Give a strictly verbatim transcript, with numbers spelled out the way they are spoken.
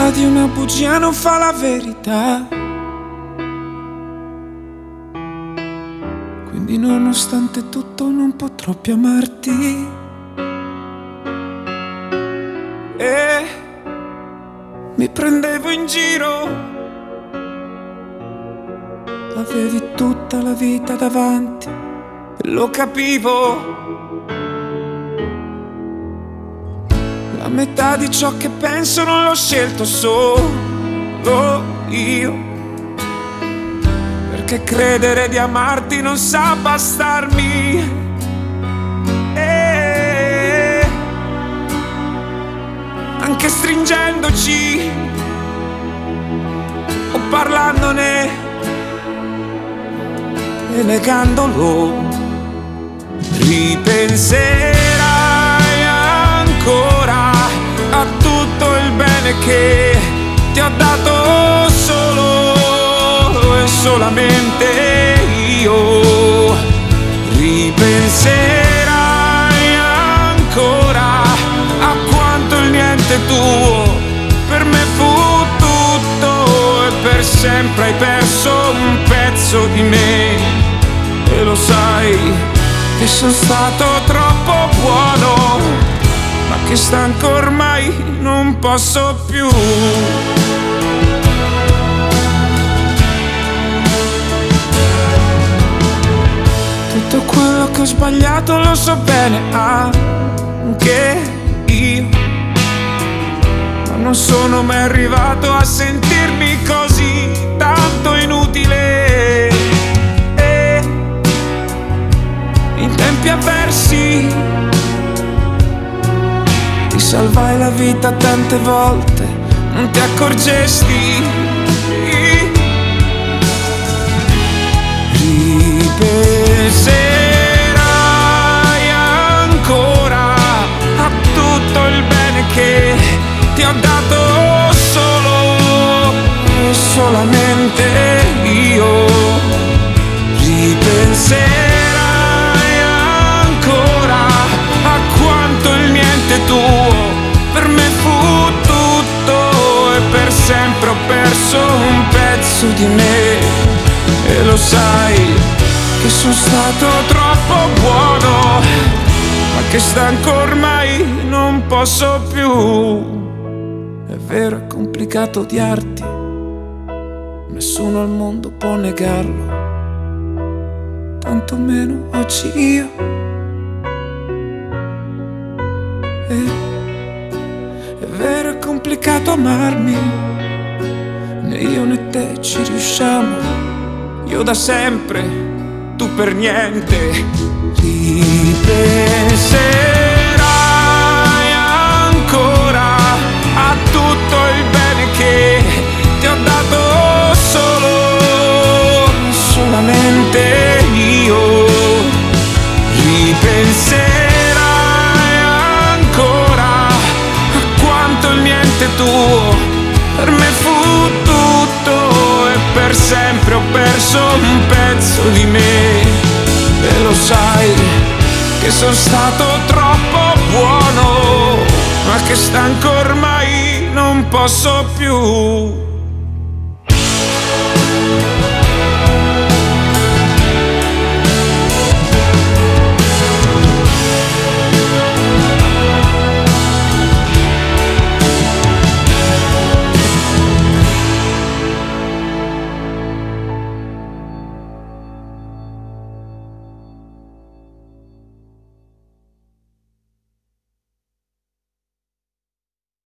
metà di una bugia non fa la verità. Quindi nonostante tutto non potrò più amarti. E mi prendevo in giro, avevi tutta la vita davanti e lo capivo. La metà di ciò che penso non l'ho scelto solo io, perché credere di amarti non sa bastarmi. E anche stringendoci o parlandone e negandolo, ripenserai ancora a tutto il bene che ti ho dato solo e solamente io. Ripenserai ancora a quanto il niente tuo per me fu tutto e per sempre hai perso un pezzo di me. E lo sai che sono stato troppo buono, ma che stanco ormai non posso più. Tutto quello che ho sbagliato lo so bene anche io, ma non sono mai arrivato a sentirmi così tanto inutile. E in tempi avversi ti salvai la vita tante volte, non ti accorgesti. Ripenserai ancora a tutto il bene che ti ho dato solo e solamente io. Ripenserai ancora a quanto il niente tuo per me fu tutto e per sempre ho perso un pezzo di me. E lo sai che sono stato troppo buono, ma che stanco ormai non posso più. È vero, è complicato odiarti, nessuno al mondo può negarlo, tanto meno oggi io. E è vero, è complicato amarmi, né io né te ci riusciamo. Io da sempre, tu per niente. Ripenserai ancora a tutto il bene che ti ho dato solo, solamente io. Ripenserai ancora a quanto il niente tuo per me fu tutto e per sempre ho perso un pezzo di me. E lo sai che sono stato troppo buono, ma che stanco ormai non posso più.